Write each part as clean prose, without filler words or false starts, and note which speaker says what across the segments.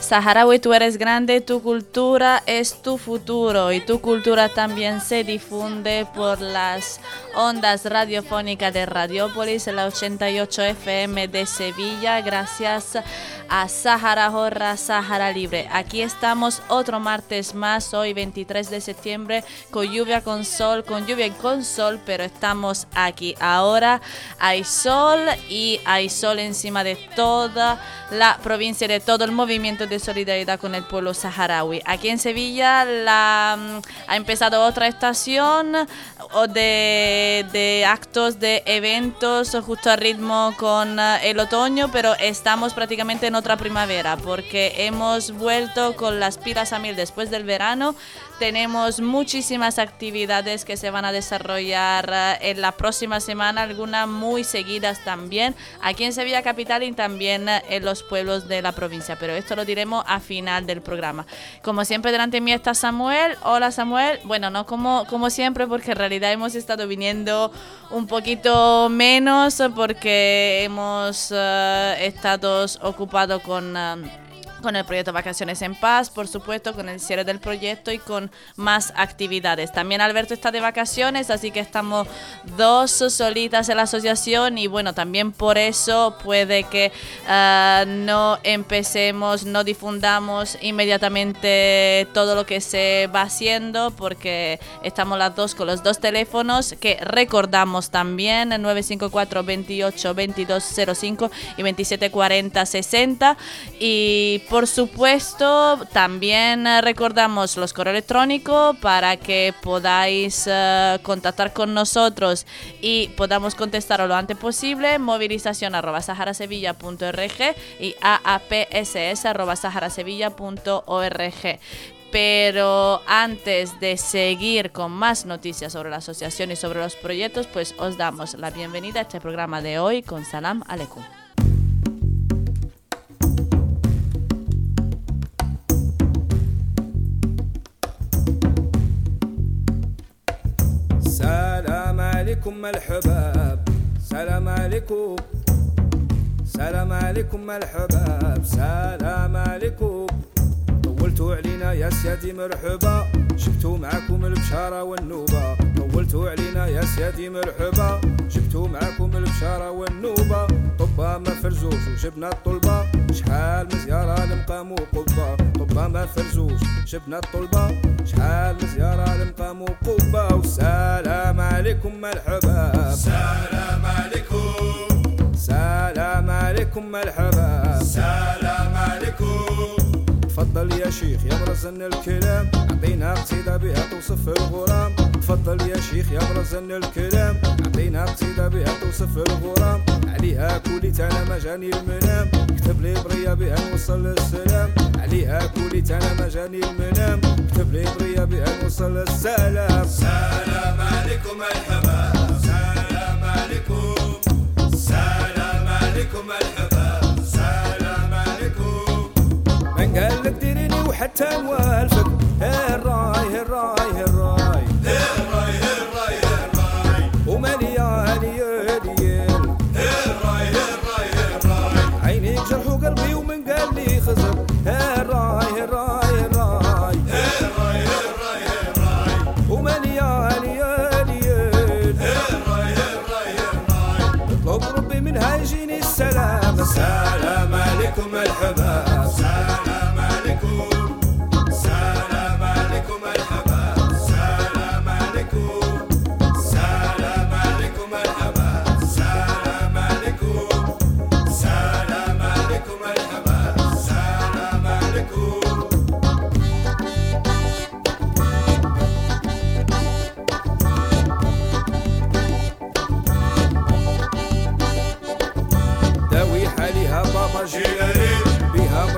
Speaker 1: saharaui, tú eres grande, tu cultura es tu futuro y tu cultura también se difunde por las ondas radiofónicas de Radiópolis, la 88 FM de Sevilla, gracias a Sahara Horra, Sahara Libre. Aquí estamos otro martes más, hoy 23 de septiembre, con lluvia y con sol, pero estamos aquí. Ahora hay sol y hay sol encima de toda la provincia, de todo el movimiento de solidaridad con el pueblo saharaui. Aquí en Sevilla ha empezado otra estación de actos, de eventos, justo a ritmo con el otoño, pero estamos prácticamente en otra primavera porque hemos vuelto con las pilas a mil después del verano. Tenemos muchísimas actividades que se van a desarrollar en la próxima semana, algunas muy seguidas también, aquí en Sevilla capital y también en los pueblos de la provincia, pero esto lo diremos a final del programa. Como siempre, delante de mí está Samuel. Hola Samuel. Bueno, no como siempre, porque en realidad hemos estado viniendo un poquito menos porque hemos estado ocupados con el proyecto Vacaciones en Paz, por supuesto, con el cierre del proyecto y con más actividades. También Alberto está de vacaciones, así que estamos dos solitas en la asociación y bueno, también por eso puede que no difundamos inmediatamente todo lo que se va haciendo, porque estamos las dos con los dos teléfonos que recordamos también, 954 28 2205 y 2740 60, y por supuesto, también recordamos los correos electrónicos para que podáis contactar con nosotros y podamos contestar lo antes posible. movilización@saharasevilla.org y aaPSS@saharasevilla.org. Pero antes de seguir con más noticias sobre la asociación y sobre los proyectos, pues os damos la bienvenida a este programa de hoy con Salam Aleikum.
Speaker 2: سلام عليكم الحباب سلام عليكم سلام عليكم الحباب سلام عليكم طولتوا علينا يا سيادي مرحبا جبتوا معاكم البشارة والنوبة طولتوا علينا يا سيادي مرحبا جبتوا معاكم البشارة والنوبة طبا ما فرزوش وجبنا الطلبة شحال مزيارة لمقام وقبة طبا ما فرزوش جبنا الطلبة شحال مزيارة لمقام وقبة والسلام عليكم الحباب
Speaker 3: سلام عليكم
Speaker 2: سلام عليكم الحباب
Speaker 3: سلام عليكم
Speaker 2: تفضل يا شيخ يا برزن الكلام عطينا قصيدة بها توصف الغرام تفضل يا شيخ يا برزن الكلام عطينا قصيدة بها توصف الغرام عليها كوليت انا ما جاني المنام كتب لي برية بها نوصل السلام عليها كوليت انا ما جاني المنام كتب لي برية بها نوصل السلام
Speaker 3: سلام عليكم الحباب سلام عليكم سلام عليكم الحباب سلام عليكم
Speaker 2: من قال لك ديريني وحتى نوالفك هالراي هالراي هالراي
Speaker 3: هالراي هالراي هالراي
Speaker 2: ومالي يا ليال
Speaker 3: هالراي هالراي هالراي
Speaker 2: عينيك جرحوا قلبي ومن قال لي خزر هالراي هالراي هالراي
Speaker 3: هالراي هالراي هالراي
Speaker 2: ومالي يا ليال
Speaker 3: هالراي هالراي هالراي
Speaker 2: اطلب ربي منها يجيني السلام
Speaker 3: سلام عليكم الحباب سلام عليكم سلام عليكم الحباب سلام عليكم سلام عليكم الحباب سلام عليكم سلام عليكم الحباب سلام عليكم
Speaker 2: داوي حاليها بابا
Speaker 3: جيلاني
Speaker 2: بها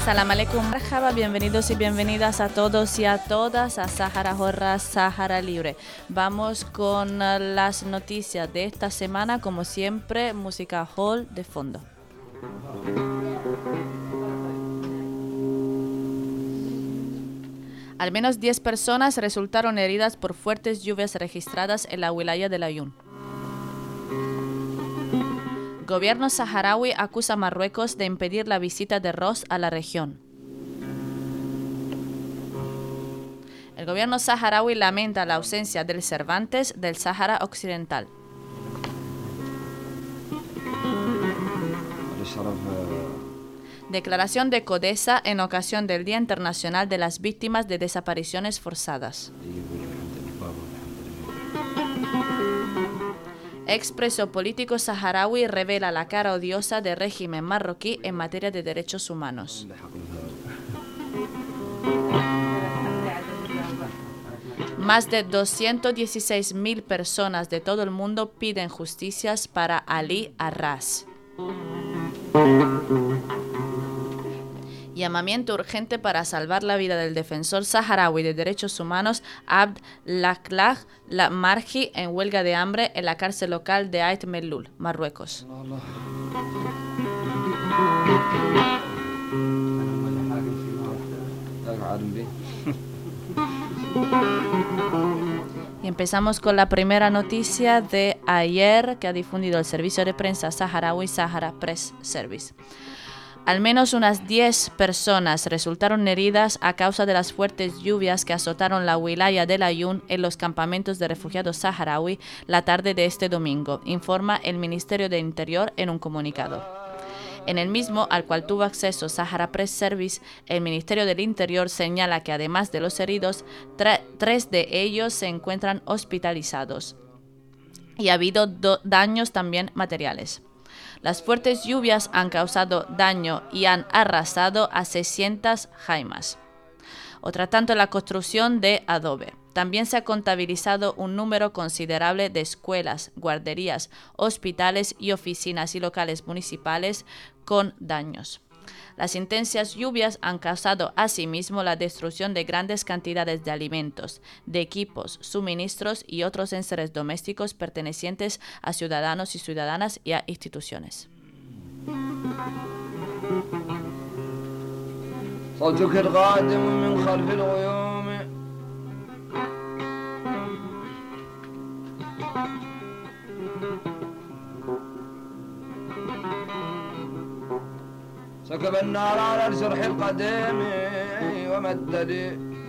Speaker 1: Salam alaikum, marhaba, bienvenidos y bienvenidas a todos y a todas a Sahara Horra, Sahara Libre. Vamos con las noticias de esta semana, como siempre, música hall de fondo. Al menos 10 personas resultaron heridas por fuertes lluvias registradas en la wilaya de Layún. Gobierno saharaui acusa a Marruecos de impedir la visita de Ross a la región. El gobierno saharaui lamenta la ausencia del Cervantes del Sáhara Occidental. Declaración de Codesa en ocasión del Día Internacional de las Víctimas de Desapariciones Forzadas. Expreso político saharaui revela la cara odiosa del régimen marroquí en materia de derechos humanos. Más de 216.000 personas de todo el mundo piden justicias para Ali Arras. Llamamiento urgente para salvar la vida del defensor saharaui de derechos humanos Abd Laklah Marji en huelga de hambre en la cárcel local de Ait Mellul, Marruecos. Y empezamos con la primera noticia de ayer que ha difundido el servicio de prensa saharaui Sahara Press Service. Al menos unas 10 personas resultaron heridas a causa de las fuertes lluvias que azotaron la wilaya de Layún en los campamentos de refugiados saharaui la tarde de este domingo, informa el Ministerio de Interior en un comunicado. En el mismo, al cual tuvo acceso Sahara Press Service, el Ministerio del Interior señala que además de los heridos, 3 de ellos se encuentran hospitalizados y ha habido daños también materiales. Las fuertes lluvias han causado daño y han arrasado a 600 jaimas. Otra tanto la construcción de adobe. También se ha contabilizado un número considerable de escuelas, guarderías, hospitales y oficinas y locales municipales con daños. Las intensas lluvias han causado asimismo la destrucción de grandes cantidades de alimentos, de equipos, suministros y otros enseres domésticos pertenecientes a ciudadanos y ciudadanas y a instituciones.
Speaker 2: سكب النار على الجرح القديم ومددي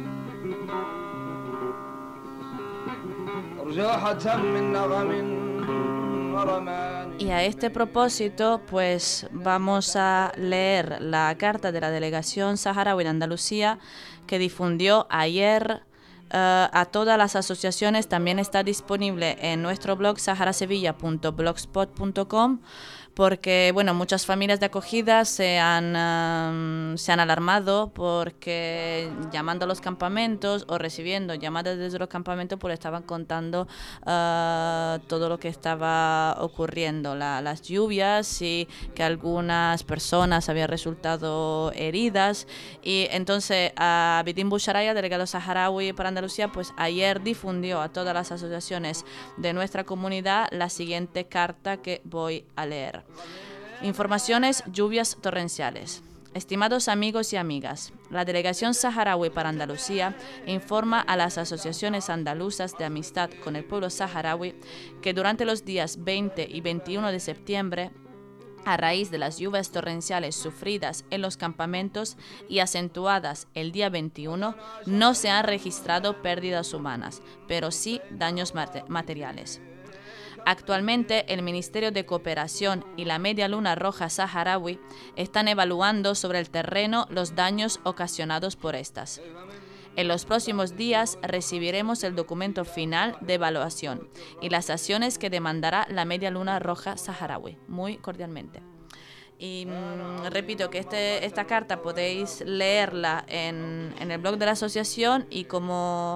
Speaker 2: رجوحة من نغم ورمان.
Speaker 1: Y a este propósito, pues vamos a leer la carta de la delegación saharaui de Andalucía que difundió ayer a todas las asociaciones. También está disponible en nuestro blog saharasevilla.blogspot.com, porque bueno, muchas familias de acogida se han alarmado porque llamando a los campamentos o recibiendo llamadas desde los campamentos, pues estaban contando todo lo que estaba ocurriendo, las lluvias, y que algunas personas habían resultado heridas. Y entonces Abidin Boucharaya, delegado saharaui para Andalucía, pues ayer difundió a todas las asociaciones de nuestra comunidad la siguiente carta que voy a leer. Informaciones: lluvias torrenciales. Estimados amigos y amigas, la Delegación Saharaui para Andalucía informa a las asociaciones andaluzas de amistad con el pueblo saharaui que durante los días 20 y 21 de septiembre, a raíz de las lluvias torrenciales sufridas en los campamentos y acentuadas el día 21, no se han registrado pérdidas humanas, pero sí daños materiales. Actualmente, el Ministerio de Cooperación y la Media Luna Roja Saharaui están evaluando sobre el terreno los daños ocasionados por estas. En los próximos días recibiremos el documento final de evaluación y las acciones que demandará la Media Luna Roja Saharaui. Muy cordialmente. Y repito que esta carta podéis leerla en el blog de la asociación, y como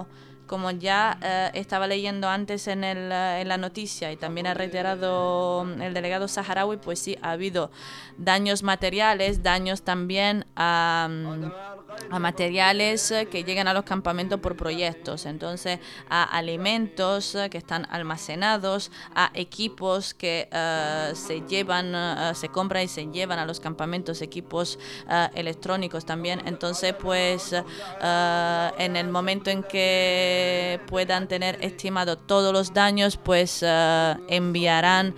Speaker 1: Como ya estaba leyendo antes en la noticia y también ha reiterado el delegado saharaui, pues sí, ha habido daños materiales, daños también a materiales que llegan a los campamentos por proyectos, entonces a alimentos que están almacenados, a equipos que se compran y se llevan a los campamentos, equipos electrónicos también. Entonces pues en el momento en que puedan tener estimado todos los daños, pues enviarán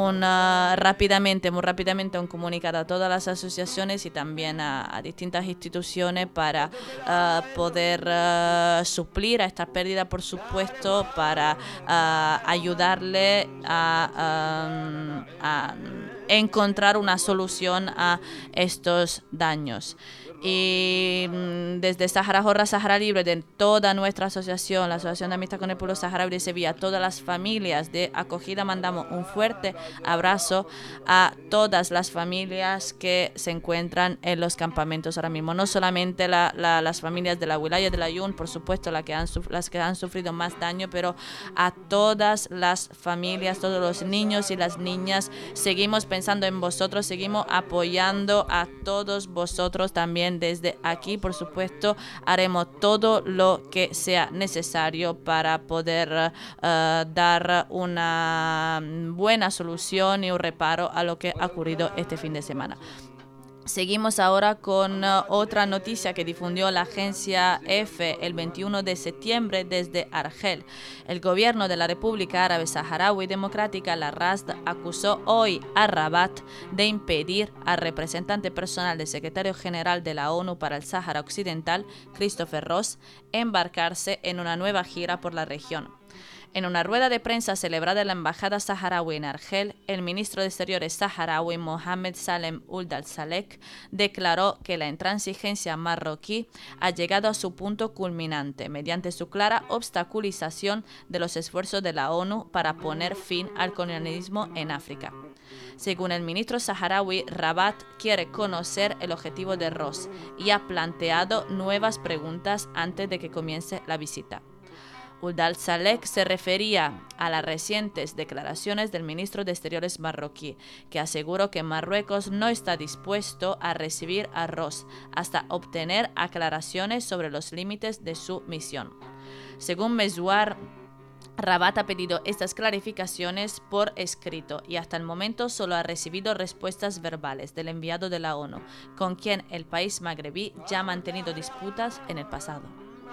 Speaker 1: muy rápidamente un comunicado a todas las asociaciones y también a distintas instituciones para poder suplir a esta pérdida, por supuesto, para ayudarle a encontrar una solución a estos daños. Y desde Sahara Jorra, Sahara Libre, de toda nuestra asociación, la Asociación de Amistad con el Pueblo Saharaui de Sevilla, todas las familias de acogida, mandamos un fuerte abrazo a todas las familias que se encuentran en los campamentos ahora mismo. No solamente las familias de la Wilaya de la Yun, por supuesto, las que han sufrido más daño, pero a todas las familias, todos los niños y las niñas. Seguimos pensando en vosotros, seguimos apoyando a todos vosotros también. Desde aquí, por supuesto, haremos todo lo que sea necesario para poder dar una buena solución y un reparo a lo que ha ocurrido este fin de semana. Seguimos ahora con otra noticia que difundió la agencia EFE el 21 de septiembre desde Argel. El gobierno de la República Árabe Saharaui Democrática, la RASD, acusó hoy a Rabat de impedir al representante personal del secretario general de la ONU para el Sáhara Occidental, Christopher Ross, embarcarse en una nueva gira por la región. En una rueda de prensa celebrada en la Embajada Saharaui en Argel, el ministro de Exteriores saharaui Mohamed Salem Ould Al-Salek declaró que la intransigencia marroquí ha llegado a su punto culminante mediante su clara obstaculización de los esfuerzos de la ONU para poner fin al colonialismo en África. Según el ministro saharaui, Rabat quiere conocer el objetivo de Ross y ha planteado nuevas preguntas antes de que comience la visita. Ould Al-Salek se refería a las recientes declaraciones del ministro de Exteriores marroquí, que aseguró que Marruecos no está dispuesto a recibir a Ross hasta obtener aclaraciones sobre los límites de su misión. Según Mezouar, Rabat ha pedido estas clarificaciones por escrito y hasta el momento solo ha recibido respuestas verbales del enviado de la ONU, con quien el país magrebí ya ha mantenido disputas en el pasado.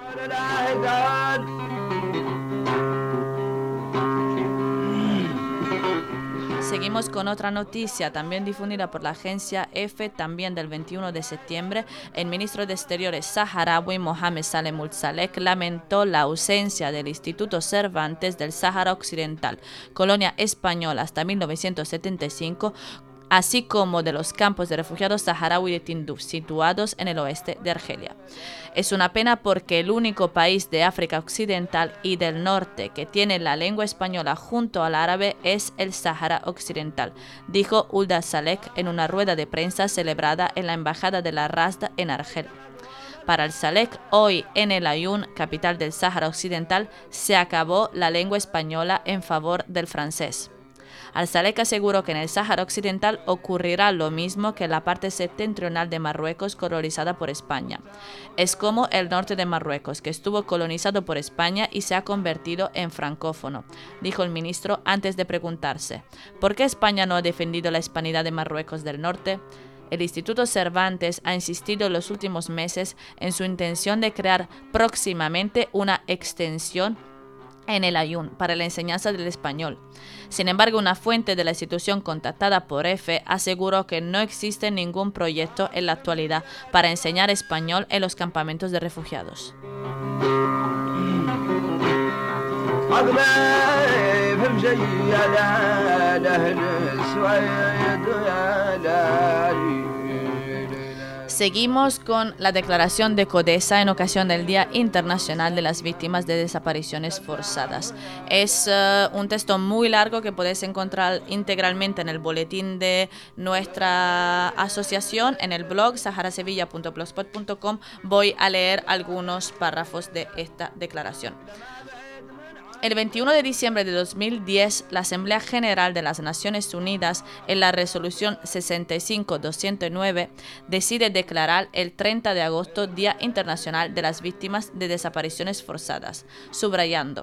Speaker 1: Seguimos con otra noticia también difundida por la agencia EFE, también del 21 de septiembre. El ministro de Exteriores saharaui Mohamed Salem Ould-Salek lamentó la ausencia del Instituto Cervantes del Sáhara Occidental, colonia española hasta 1975, así como de los campos de refugiados saharaui de Tinduf, situados en el oeste de Argelia. Es una pena porque el único país de África Occidental y del Norte que tiene la lengua española junto al árabe es el Sáhara Occidental, dijo Ould Al-Salek en una rueda de prensa celebrada en la Embajada de la RASD en Argel. Para Al-Salek, hoy en El Aaiún, capital del Sáhara Occidental, se acabó la lengua española en favor del francés. Al-Salek aseguró que en el Sáhara Occidental ocurrirá lo mismo que en la parte septentrional de Marruecos colonizada por España. Es como el norte de Marruecos, que estuvo colonizado por España y se ha convertido en francófono, dijo el ministro antes de preguntarse, ¿por qué España no ha defendido la hispanidad de Marruecos del Norte? El Instituto Cervantes ha insistido en los últimos meses en su intención de crear próximamente una extensión en El Aaiún para la enseñanza del español. Sin embargo, una fuente de la institución contactada por EFE aseguró que no existe ningún proyecto en la actualidad para enseñar español en los campamentos de refugiados. Seguimos con la declaración de CODESA en ocasión del Día Internacional de las Víctimas de Desapariciones Forzadas. Es un texto muy largo que podéis encontrar integralmente en el boletín de nuestra asociación, en el blog saharasevilla.blogspot.com. Voy a leer algunos párrafos de esta declaración. El 21 de diciembre de 2010, la Asamblea General de las Naciones Unidas, en la resolución 65-209, decide declarar el 30 de agosto Día Internacional de las Víctimas de Desapariciones Forzadas, subrayando: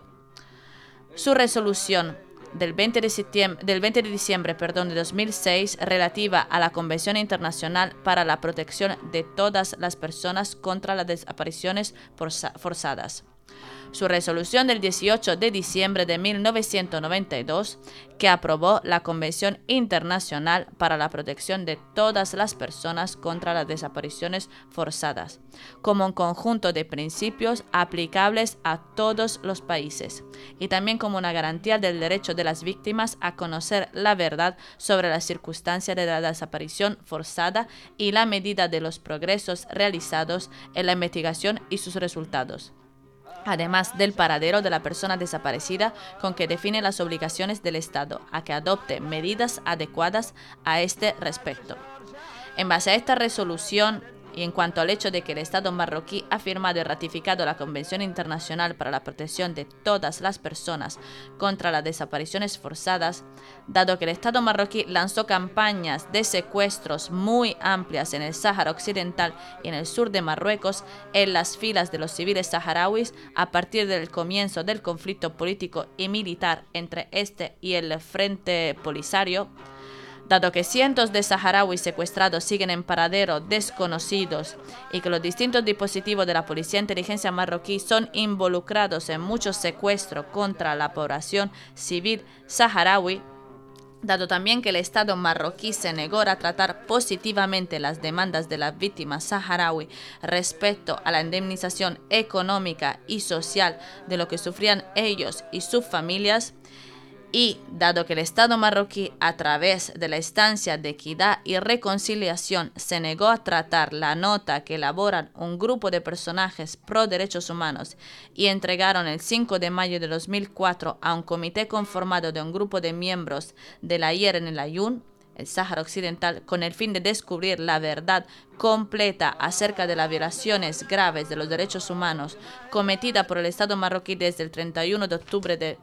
Speaker 1: su resolución del 20 de diciembre de 2006 relativa a la Convención Internacional para la Protección de todas las personas contra las desapariciones forzadas. Su resolución del 18 de diciembre de 1992, que aprobó la Convención Internacional para la Protección de todas las personas contra las desapariciones forzadas, como un conjunto de principios aplicables a todos los países, y también como una garantía del derecho de las víctimas a conocer la verdad sobre las circunstancias de la desaparición forzada y la medida de los progresos realizados en la investigación y sus resultados, además del paradero de la persona desaparecida, con que define las obligaciones del Estado a que adopte medidas adecuadas a este respecto. En base a esta resolución, y en cuanto al hecho de que el Estado marroquí ha firmado y ratificado la Convención Internacional para la Protección de todas las personas contra las desapariciones forzadas, dado que el Estado marroquí lanzó campañas de secuestros muy amplias en el Sáhara Occidental y en el sur de Marruecos, en las filas de los civiles saharauis, a partir del comienzo del conflicto político y militar entre este y el Frente Polisario, dado que cientos de saharauis secuestrados siguen en paradero desconocidos y que los distintos dispositivos de la Policía de Inteligencia marroquí son involucrados en muchos secuestros contra la población civil saharaui, dado también que el Estado marroquí se negó a tratar positivamente las demandas de las víctimas saharaui respecto a la indemnización económica y social de lo que sufrían ellos y sus familias, y dado que el Estado marroquí, a través de la instancia de equidad y reconciliación, se negó a tratar la nota que elaboran un grupo de personajes pro derechos humanos y entregaron el 5 de mayo de 2004 a un comité conformado de un grupo de miembros de la IER en el Ayun, el Sáhara Occidental, con el fin de descubrir la verdad completa acerca de las violaciones graves de los derechos humanos cometidas por el Estado marroquí desde el 31 de octubre de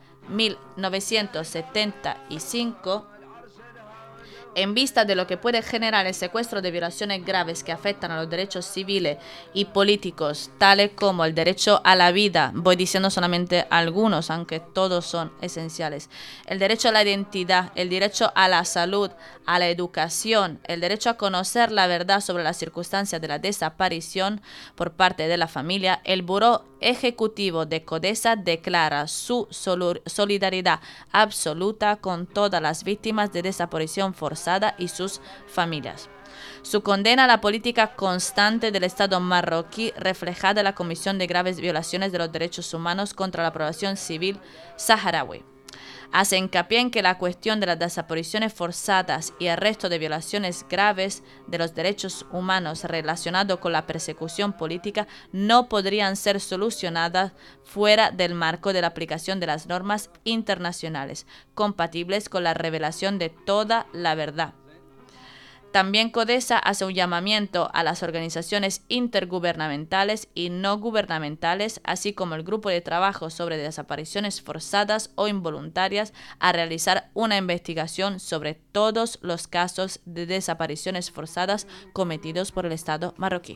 Speaker 1: 1975, en vista de lo que puede generar el secuestro de violaciones graves que afectan a los derechos civiles y políticos, tales como el derecho a la vida, voy diciendo solamente algunos, aunque todos son esenciales, el derecho a la identidad, el derecho a la salud, a la educación, el derecho a conocer la verdad sobre las circunstancias de la desaparición por parte de la familia, el Buró Ejecutivo de CODESA declara su solidaridad absoluta con todas las víctimas de desaparición forzada y sus familias. Su condena a la política constante del Estado marroquí reflejada en la Comisión de Graves Violaciones de los Derechos Humanos contra la población civil saharaui. Hace hincapié en que la cuestión de las desapariciones forzadas y el resto de violaciones graves de los derechos humanos relacionados con la persecución política no podrían ser solucionadas fuera del marco de la aplicación de las normas internacionales compatibles con la revelación de toda la verdad. También CODESA hace un llamamiento a las organizaciones intergubernamentales y no gubernamentales, así como el grupo de trabajo sobre desapariciones forzadas o involuntarias, a realizar una investigación sobre todos los casos de desapariciones forzadas cometidos por el Estado marroquí.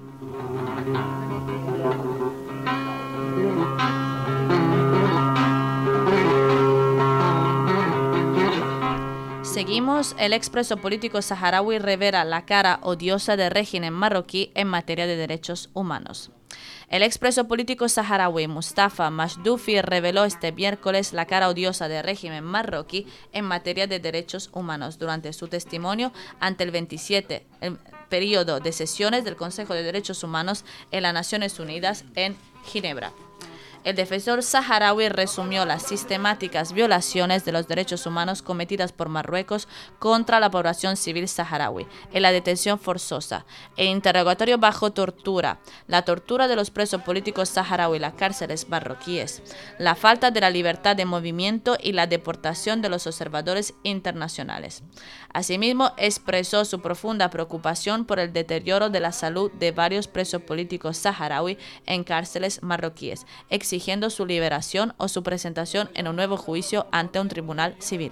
Speaker 1: Seguimos. El expreso político saharaui revela la cara odiosa del régimen marroquí en materia de derechos humanos. El expreso político saharaui Mustafa Mashdoufi reveló este miércoles la cara odiosa del régimen marroquí en materia de derechos humanos durante su testimonio ante el 27 periodo de sesiones del Consejo de Derechos Humanos en las Naciones Unidas en Ginebra. El defensor saharaui resumió las sistemáticas violaciones de los derechos humanos cometidas por Marruecos contra la población civil saharaui, en la detención forzosa, el interrogatorio bajo tortura, la tortura de los presos políticos saharauis en las cárceles marroquíes, la falta de la libertad de movimiento y la deportación de los observadores internacionales. Asimismo, expresó su profunda preocupación por el deterioro de la salud de varios presos políticos saharauis en cárceles marroquíes, exigiendo su liberación o su presentación en un nuevo juicio ante un tribunal civil.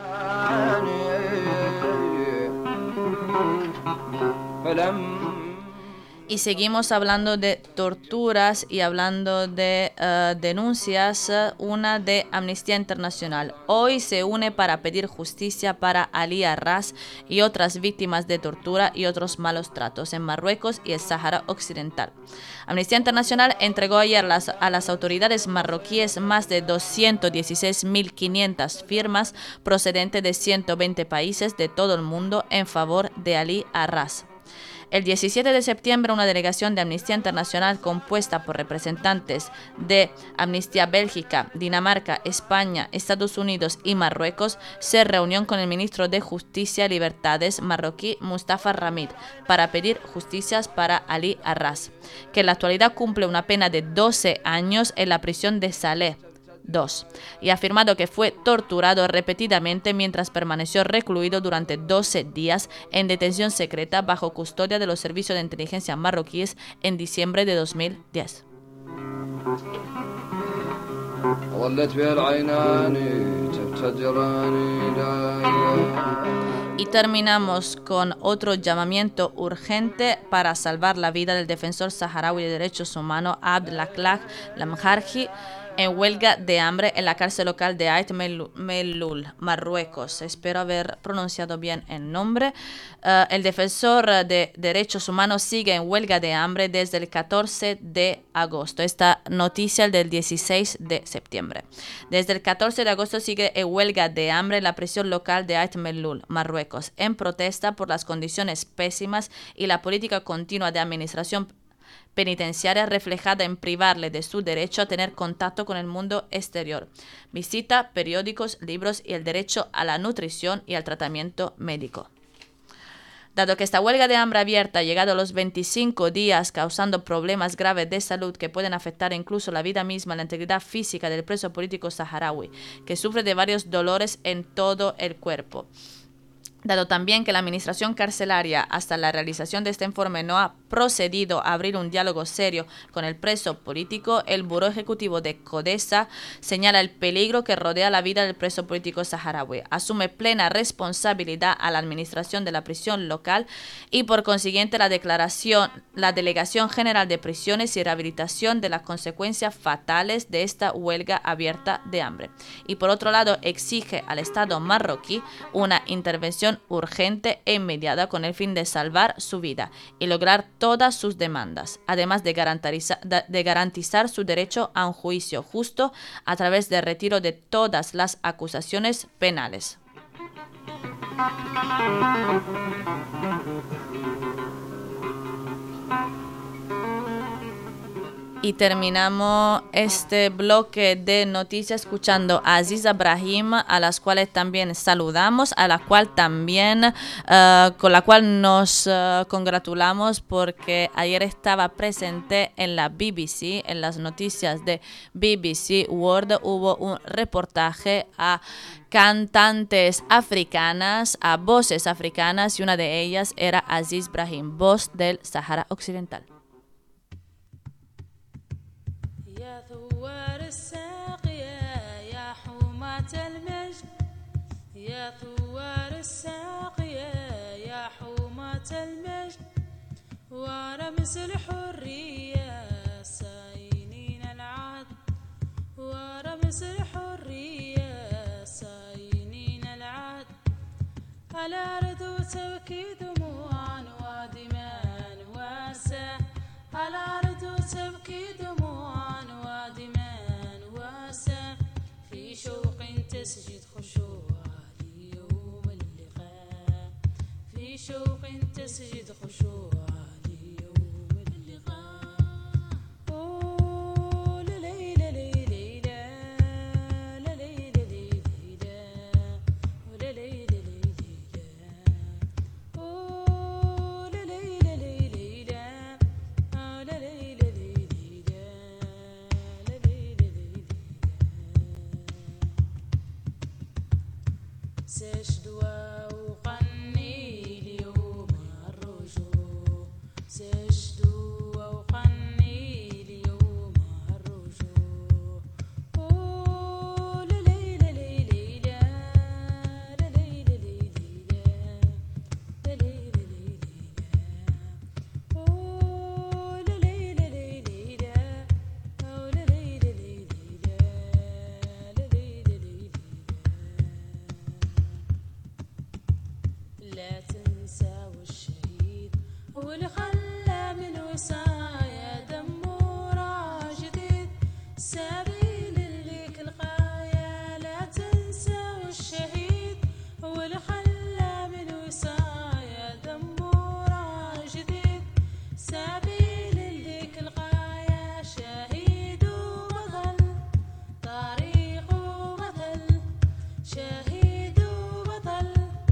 Speaker 1: Y seguimos hablando de torturas y hablando de denuncias, una de Amnistía Internacional. Hoy se une para pedir justicia para Ali Arras y otras víctimas de tortura y otros malos tratos en Marruecos y el Sáhara Occidental. Amnistía Internacional entregó ayer a las autoridades marroquíes más de 216.500 firmas procedentes de 120 países de todo el mundo en favor de Ali Arras. El 17 de septiembre, una delegación de Amnistía Internacional compuesta por representantes de Amnistía Bélgica, Dinamarca, España, Estados Unidos y Marruecos se reunió con el ministro de Justicia y Libertades marroquí Mustafa Ramid para pedir justicias para Ali Arras, que en la actualidad cumple una pena de 12 años en la prisión de Saleh 2, y ha afirmado que fue torturado repetidamente mientras permaneció recluido durante 12 días en detención secreta bajo custodia de los servicios de inteligencia marroquíes en diciembre de 2010. Y terminamos con otro llamamiento urgente para salvar la vida del defensor saharaui de derechos humanos Abd Lakhlaq Lamjarji, en huelga de hambre en la cárcel local de Ait Melul, Marruecos. Espero haber pronunciado bien el nombre. El defensor de derechos humanos sigue en huelga de hambre desde el 14 de agosto. Esta noticia del 16 de septiembre. Desde el 14 de agosto sigue en huelga de hambre en la prisión local de Ait Melul, Marruecos, en protesta por las condiciones pésimas y la política continua de administración penitenciaria reflejada en privarle de su derecho a tener contacto con el mundo exterior, visita, periódicos, libros y el derecho a la nutrición y al tratamiento médico. Dado que esta huelga de hambre abierta ha llegado a los 25 días causando problemas graves de salud que pueden afectar incluso la vida misma, la integridad física del preso político saharaui, que sufre de varios dolores en todo el cuerpo. Dado también que la administración carcelaria hasta la realización de este informe no ha procedido a abrir un diálogo serio con el preso político, el Buró Ejecutivo de Codesa señala el peligro que rodea la vida del preso político saharaui, asume plena responsabilidad a la administración de la prisión local y por consiguiente la Delegación General de Prisiones y Rehabilitación de las consecuencias fatales de esta huelga abierta de hambre. Y por otro lado exige al Estado marroquí una intervención urgente e inmediata con el fin de salvar su vida y lograr todas sus demandas, además de garantizar su derecho a un juicio justo a través del retiro de todas las acusaciones penales. Y terminamos este bloque de noticias escuchando a Aziza Brahim, a las cuales también saludamos, a la cual también con la cual nos congratulamos porque ayer estaba presente en la BBC, en las noticias de BBC World hubo un reportaje a cantantes africanas, a voces africanas, y una de ellas era Aziz Brahim, voz del Sahara Occidental.
Speaker 4: يا ثوار الساقية يا حومة المجد ورمز الحرية صاينين العهد ورمز الحرية صاينين العهد على رد تبكي دموعا ودمان واسع على رد تبكي دموعا ودمان واسع في شوق تسجد خشوع في شوق تسجد خشوع ليوم اللقاء ليلة سجدوا وغني اليوم الرجوع سجدوا وغني اليوم الرجوع أوه لا لا لا لا لا لا لا لا لا لا أوه لا لا لا لا أوه لا لا لا لا تنسى والشهيد هو اللي خلى من وصايا دمه راح جديد سبيل ليك الغاية لا تنسى والشهيد هو اللي خلى من وصايا دمه راح جديد سبيل ليك الغاية شهيد وبطل طريقه مثل شهيد وبطل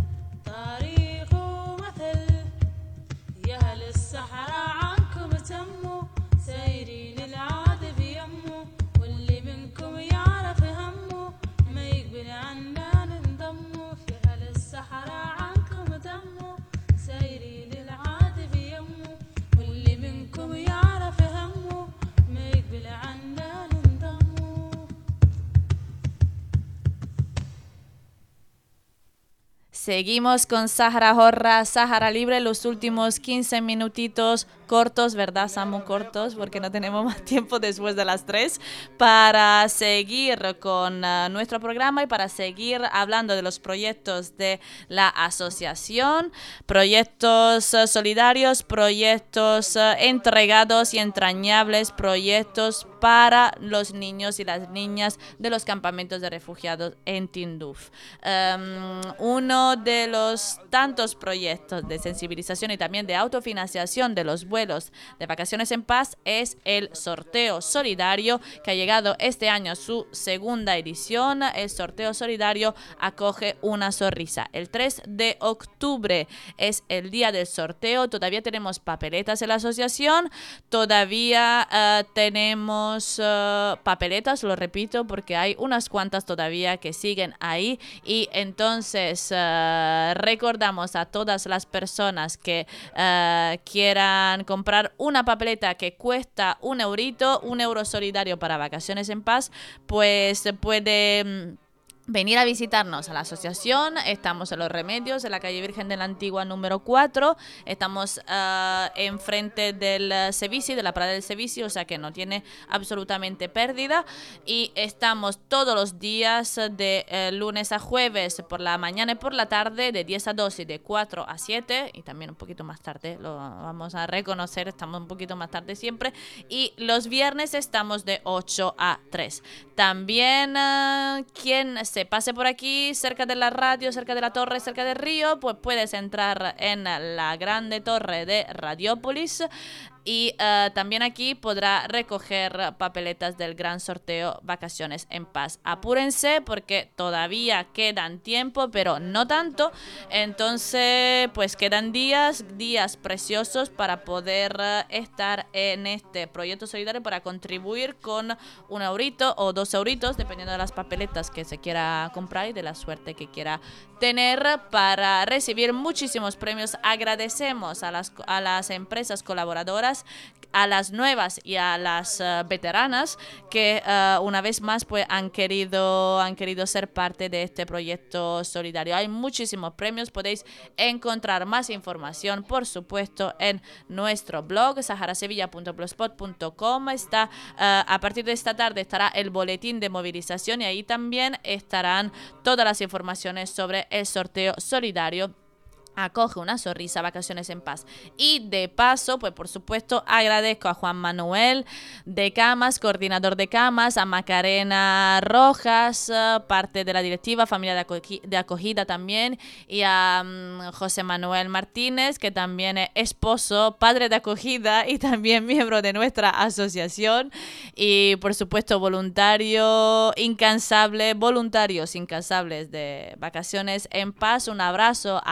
Speaker 4: طريقه مثل يا أهل الصحراء عنكم تموا سايرين العاد بيمه واللي منكم يعرف همه ما يقبل عنا ننضموا في أهل الصحراء عنكم تموا سايرين العاد بيمه واللي منكم يعرف همه ما يقبل عنا ننضموا.
Speaker 1: Seguimos con Sahara Horra, Sahara Libre, los últimos 15 minutitos cortos, ¿verdad, Samu? Cortos, porque no tenemos más tiempo después de las 3, para seguir con nuestro programa y para seguir hablando de los proyectos de la asociación, proyectos solidarios, proyectos entregados y entrañables, proyectos para los niños y las niñas de los campamentos de refugiados en Tinduf. Uno de los tantos proyectos de sensibilización y también de autofinanciación de los vuelos de Vacaciones en Paz es el sorteo solidario que ha llegado este año a su segunda edición. El sorteo solidario acoge una sonrisa. El 3 de octubre es el día del sorteo. Todavía tenemos papeletas en la asociación. Todavía tenemos papeletas, lo repito, porque hay unas cuantas todavía que siguen ahí. Y entonces recordamos a todas las personas que quieran comprar una papeleta que cuesta un euro solidario para Vacaciones en Paz, pues puede venir a visitarnos a la asociación. Estamos en Los Remedios, en la calle Virgen de la Antigua número 4. Estamos enfrente del Sevici, de la Prada del Sevici, o sea que no tiene absolutamente pérdida. Y estamos todos los días de lunes a jueves, por la mañana y por la tarde, de 10 a 12 y de 4 a 7. Y también un poquito más tarde, lo vamos a reconocer, estamos un poquito más tarde siempre. Y los viernes estamos de 8 a 3. También quien se pase por aquí, cerca de la radio, cerca de la torre, cerca del río, pues puedes entrar en la grande torre de Radiópolis y también aquí podrá recoger papeletas del gran sorteo Vacaciones en Paz. Apúrense porque todavía quedan tiempo, pero no tanto. Entonces, pues quedan días preciosos para poder estar en este proyecto solidario, para contribuir con un eurito o 2 euritos, dependiendo de las papeletas que se quiera comprar y de la suerte que quiera tener, para recibir muchísimos premios. Agradecemos a las empresas colaboradoras, a las nuevas y a las veteranas que una vez más pues han querido ser parte de este proyecto solidario. Hay muchísimos premios, podéis encontrar más información por supuesto en nuestro blog saharasevilla.blogspot.com. Está a partir de esta tarde estará el boletín de movilización y ahí también estarán todas las informaciones sobre el sorteo solidario Acoge una sonrisa Vacaciones en Paz. Y de paso, pues por supuesto agradezco a Juan Manuel de Camas, coordinador de Camas, a Macarena Rojas, parte de la directiva, familia de acogida también, y a José Manuel Martínez, que también es esposo, padre de acogida y también miembro de nuestra asociación, y por supuesto voluntarios incansables de Vacaciones en Paz. Un abrazo a todos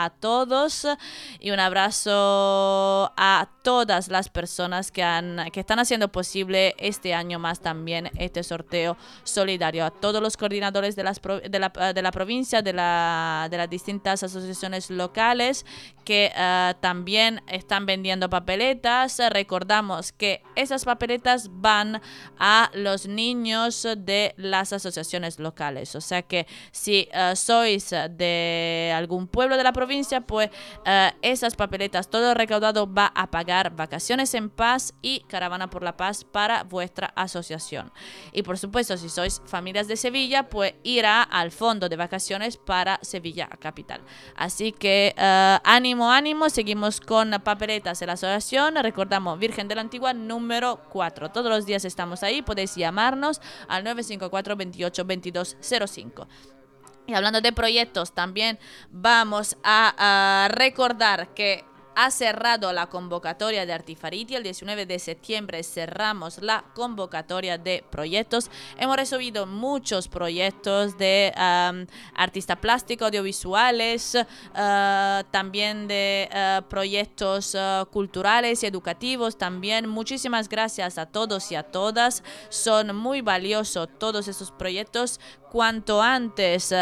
Speaker 1: todos y un abrazo a todas las personas que están haciendo posible este año más también este sorteo solidario, a todos los coordinadores de la provincia, de las distintas asociaciones locales que también están vendiendo papeletas. Recordamos que esas papeletas van a los niños de las asociaciones locales, o sea que si sois de algún pueblo de la provincia, pues esas papeletas, todo recaudado va a pagar Vacaciones en Paz y Caravana por la Paz para vuestra asociación. Y por supuesto, si sois familias de Sevilla, pues irá al fondo de vacaciones para Sevilla Capital. Así que ánimo, seguimos con papeletas en la asociación. Recordamos, Virgen de la Antigua número 4. Todos los días estamos ahí, podéis llamarnos al 954 28 22 05. Y hablando de proyectos, también vamos a recordar que ha cerrado la convocatoria de Artifariti. El 19 de septiembre cerramos la convocatoria de proyectos. Hemos recibido muchos proyectos de artistas plásticos, audiovisuales, también de proyectos culturales y educativos también. Muchísimas gracias a todos y a todas. Son muy valiosos todos esos proyectos. Cuanto antes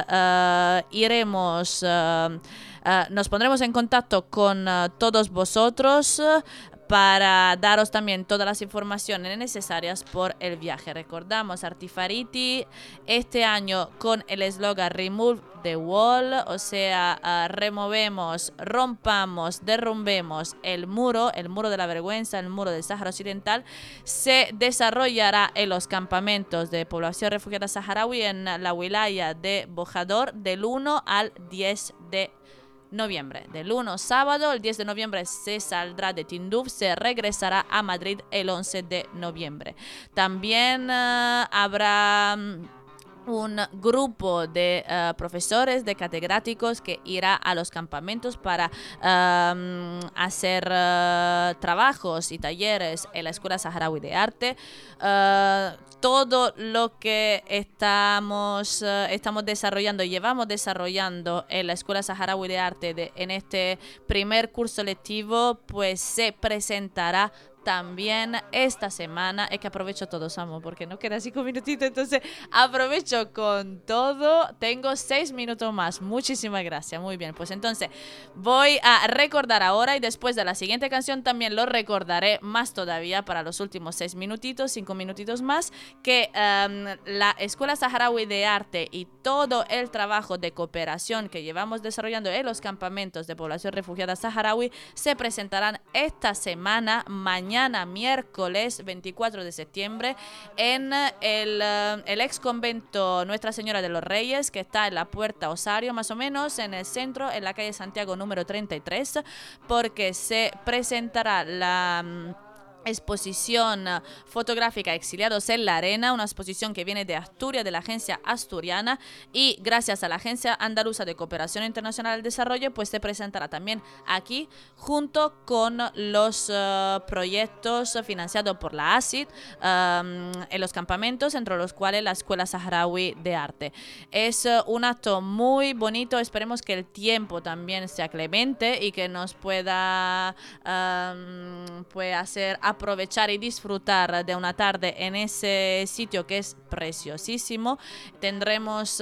Speaker 1: nos pondremos en contacto con todos vosotros para daros también todas las informaciones necesarias por el viaje. Recordamos, Artifariti este año con el eslogan Remove the Wall, o sea, removemos, rompamos, derrumbemos el muro de la vergüenza, el muro del Sáhara Occidental. Se desarrollará en los campamentos de población refugiada saharaui en la wilaya de Bojador del 1 al 10 de noviembre. Del 1 sábado, el 10 de noviembre se saldrá de Tinduf, se regresará a Madrid el 11 de noviembre. También habrá un grupo de profesores, de catedráticos que irá a los campamentos para hacer trabajos y talleres en la Escuela Saharaui de Arte. Todo lo que estamos desarrollando y llevamos desarrollando en la Escuela Saharaui de Arte en este primer curso lectivo, pues se presentará también esta semana. Es que aprovecho todo, Samu, porque no queda 5 minutitos, entonces aprovecho con todo. Tengo 6 minutos más. Muchísimas gracias. Muy bien, pues entonces voy a recordar ahora y después de la siguiente canción también lo recordaré más todavía para los últimos 6 minutitos, 5 minutitos más, que la Escuela Saharaui de Arte y todo el trabajo de cooperación que llevamos desarrollando en los campamentos de población refugiada saharaui se presentarán esta semana, mañana miércoles 24 de septiembre en el ex convento Nuestra Señora de los Reyes, que está en la Puerta Osario, más o menos en el centro, en la calle Santiago número 33, porque se presentará la exposición fotográfica Exiliados en la Arena, una exposición que viene de Asturias, de la agencia asturiana, y gracias a la Agencia Andaluza de Cooperación Internacional al Desarrollo, pues se presentará también aquí junto con los proyectos financiados por la ACID en los campamentos, entre los cuales la Escuela Saharaui de Arte. Es un acto muy bonito. Esperemos que el tiempo también sea clemente y que nos pueda pues hacer aprovechar y disfrutar de una tarde en ese sitio que es preciosísimo. Tendremos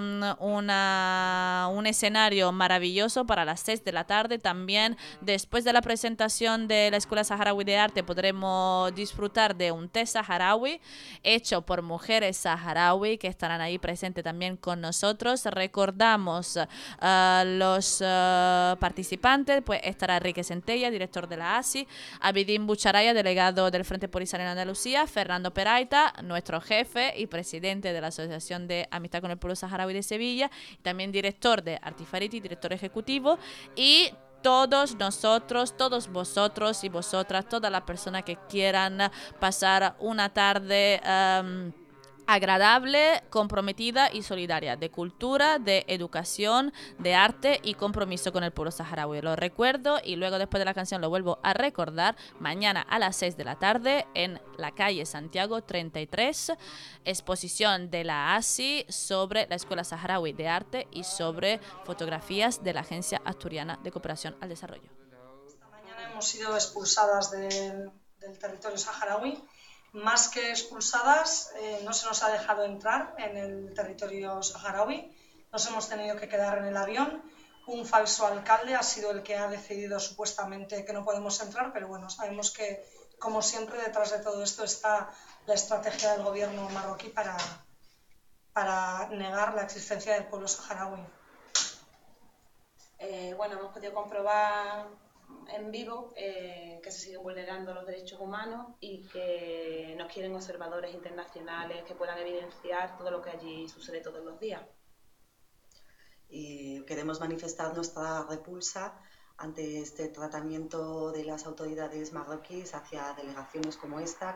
Speaker 1: un escenario maravilloso para las 6 de la tarde. También después de la presentación de la Escuela Saharaui de Arte podremos disfrutar de un té saharaui hecho por mujeres saharaui que estarán ahí presentes también con nosotros. Recordamos los participantes, pues estará Enrique Centella, director de la ASI, Abidín Bucharaya, delegado del Frente Polisario en Andalucía, Fernando Peraita, nuestro jefe y presidente de la Asociación de Amistad con el Pueblo Saharaui de Sevilla, y también director de Artifariti, director ejecutivo, y todos nosotros, todos vosotros y vosotras, todas las personas que quieran pasar una tarde agradable, comprometida y solidaria, de cultura, de educación, de arte y compromiso con el pueblo saharaui. Lo recuerdo y luego después de la canción lo vuelvo a recordar. Mañana a las 6 de la tarde en la calle Santiago 33, exposición de la ASI sobre la Escuela Saharaui de Arte y sobre fotografías de la Agencia Asturiana de Cooperación al Desarrollo.
Speaker 5: Esta mañana hemos sido expulsadas del territorio saharaui. Más que expulsadas, no se nos ha dejado entrar en el territorio saharaui, nos hemos tenido que quedar en el avión. Un falso alcalde ha sido el que ha decidido supuestamente que no podemos entrar, pero bueno, sabemos que, como siempre, detrás de todo esto está la estrategia del gobierno marroquí para negar la existencia del pueblo saharaui.
Speaker 6: Bueno, hemos podido comprobar en vivo que se siguen vulnerando los derechos humanos y que nos quieren observadores internacionales que puedan evidenciar todo lo que allí sucede todos los días.
Speaker 7: Y queremos manifestar nuestra repulsa ante este tratamiento de las autoridades marroquíes hacia delegaciones como esta.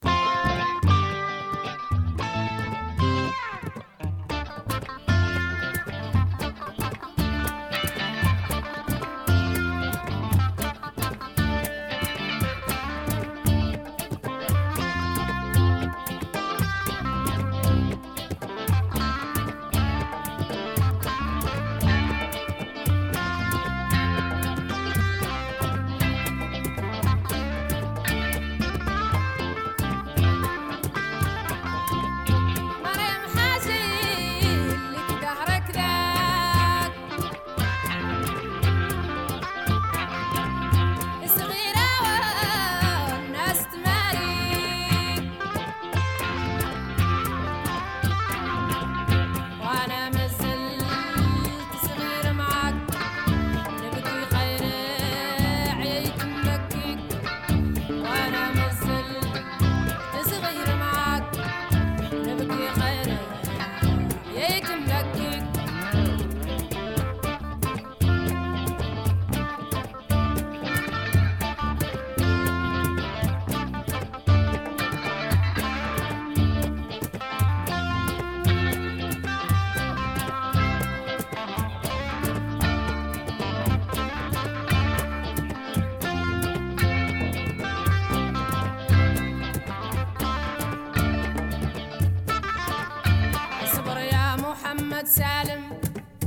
Speaker 4: سالم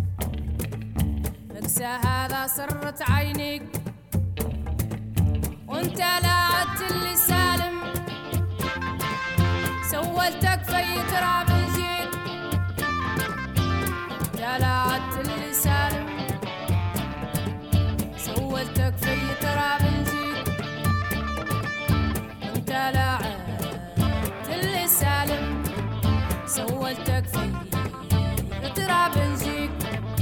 Speaker 4: مكسى هذا سرت عينيك وانت لاعدت اللي سالم سولتك في تراب الجيك انت لاعدت اللي سالم سولتك في تراب الجيك انت لاعدت اللي سالم سولتك في تراب الجيك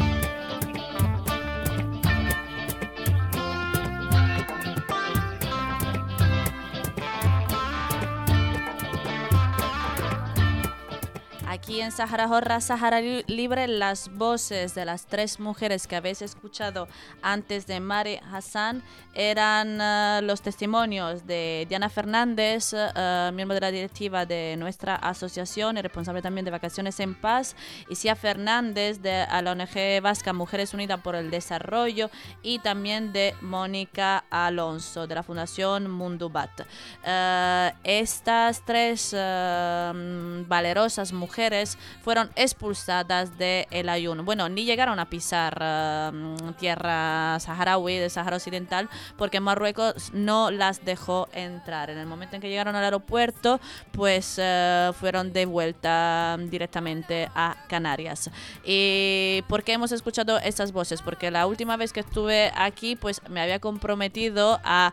Speaker 1: Aquí en Sahara Horra, Sahara Libre, las voces de las tres mujeres que habéis escuchado antes de Mari Hassan eran los testimonios de Diana Fernández, miembro de la directiva de nuestra asociación y responsable también de Vacaciones en Paz, y Sia Fernández de la ONG vasca Mujeres Unidas por el Desarrollo, y también de Mónica Alonso de la Fundación Mundubat. Estas tres valerosas mujeres fueron expulsadas de El Aaiún. Bueno, ni llegaron a pisar tierra saharaui, de Sahara Occidental, porque Marruecos no las dejó entrar. En el momento en que llegaron al aeropuerto, pues fueron de vuelta directamente a Canarias. ¿Y por qué hemos escuchado estas voces? Porque la última vez que estuve aquí, pues me había comprometido a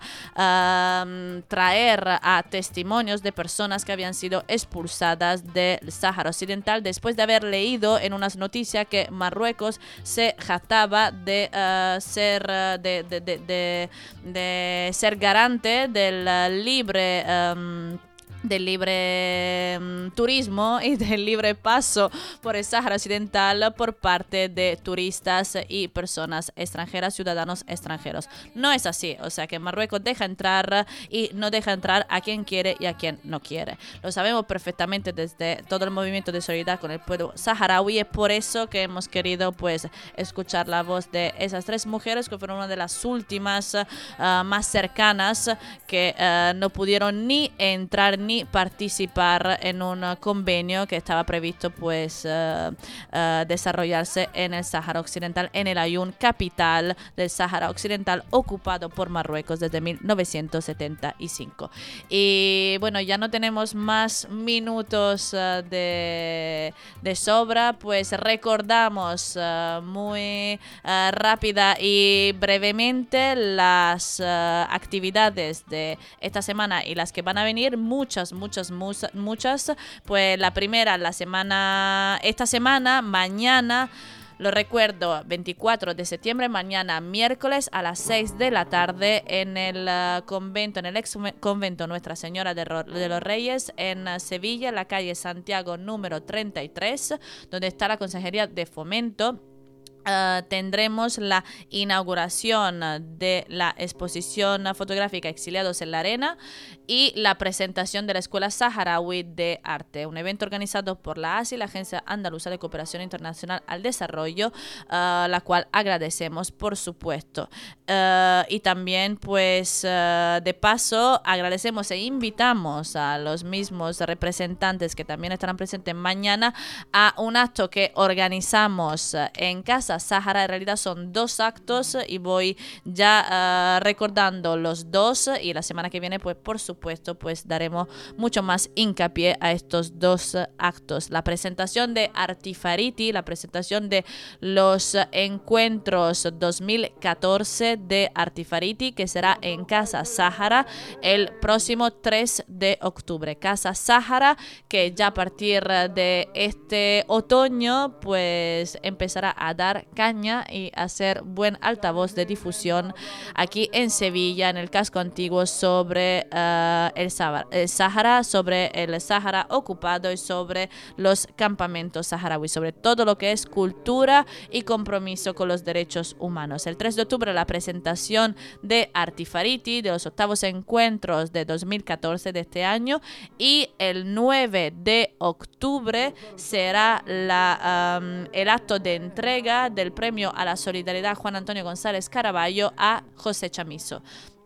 Speaker 1: traer a testimonios de personas que habían sido expulsadas del Sahara Occidental después de haber leído en unas noticias que Marruecos se jactaba de ser garante del libre del libre turismo y del libre paso por el Sáhara Occidental por parte de turistas y personas extranjeras, ciudadanos extranjeros. No es así, o sea que Marruecos deja entrar y no deja entrar a quien quiere y a quien no quiere. Lo sabemos perfectamente desde todo el movimiento de solidaridad con el pueblo saharaui, es por eso que hemos querido pues escuchar la voz de esas tres mujeres que fueron una de las últimas más cercanas que no pudieron ni entrar ni participar en un convenio que estaba previsto pues desarrollarse en el Sáhara Occidental, en el Aaiún, capital del Sáhara Occidental, ocupado por Marruecos desde 1975. Y bueno, ya no tenemos más minutos de sobra, pues recordamos muy rápida y brevemente las actividades de esta semana y las que van a venir, muchas. Pues la primera, esta semana, mañana, lo recuerdo, 24 de septiembre, mañana miércoles a las 6 de la tarde en el convento, en el ex convento Nuestra Señora de los Reyes en Sevilla, en la calle Santiago número 33, donde está la Consejería de Fomento. Tendremos la inauguración de la exposición fotográfica Exiliados en la Arena y la presentación de la Escuela Saharaui de Arte, un evento organizado por la ASI, la Agencia Andaluza de Cooperación Internacional al Desarrollo, la cual agradecemos, por supuesto. Y también, pues, de paso, agradecemos e invitamos a los mismos representantes que también estarán presentes mañana a un acto que organizamos en Casa Sahara. En realidad son 2 actos y voy ya recordando los 2, y la semana que viene pues por supuesto pues daremos mucho más hincapié a estos 2 actos: la presentación de Artifariti, la presentación de los encuentros 2014 de Artifariti, que será en Casa Sahara el próximo 3 de octubre. Casa Sahara, que ya a partir de este otoño pues empezará a dar caña y hacer buen altavoz de difusión aquí en Sevilla, en el casco antiguo, sobre el Sáhara, sobre el Sáhara ocupado y sobre los campamentos saharauis, sobre todo lo que es cultura y compromiso con los derechos humanos. El 3 de octubre la presentación de Artifariti, de los 8º encuentros de 2014 de este año, y el 9 de octubre será el acto de entrega del Premio a la Solidaridad Juan Antonio González Caraballo a José Chamizo,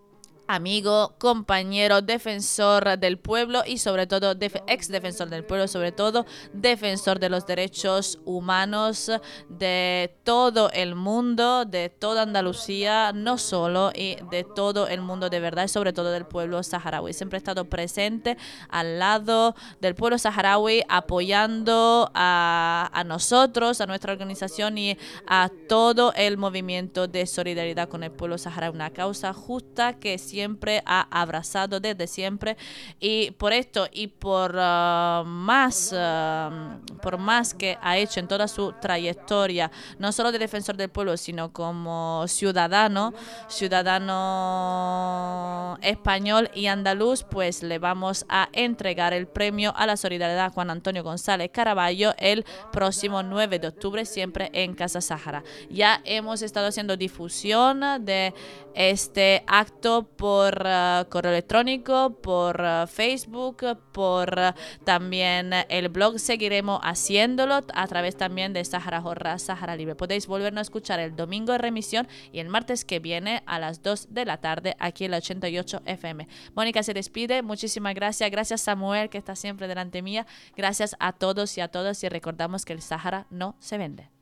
Speaker 1: amigo, compañero, defensor del pueblo y sobre todo ex defensor del pueblo, sobre todo defensor de los derechos humanos de todo el mundo, de toda Andalucía, no solo, y de todo el mundo de verdad, y sobre todo del pueblo saharaui. Siempre ha estado presente al lado del pueblo saharaui, apoyando a nosotros, a nuestra organización y a todo el movimiento de solidaridad con el pueblo saharaui, una causa justa que siempre ha abrazado desde siempre, y por esto y por más que ha hecho en toda su trayectoria, no solo de defensor del pueblo, sino como ciudadano español y andaluz, pues le vamos a entregar el Premio a la Solidaridad Juan Antonio González Caraballo el próximo 9 de octubre, siempre en Casa Sahara. Ya hemos estado haciendo difusión de este acto por correo electrónico, por Facebook, por también el blog. Seguiremos haciéndolo a través también de Sahara Jorra, Sahara Libre. Podéis volvernos a escuchar el domingo en remisión y el martes que viene a las 2 de la tarde aquí en la 88 FM. Mónica se despide. Muchísimas gracias. Gracias Samuel, que está siempre delante mía. Gracias a todos y a todas, y recordamos que el Sahara no se vende.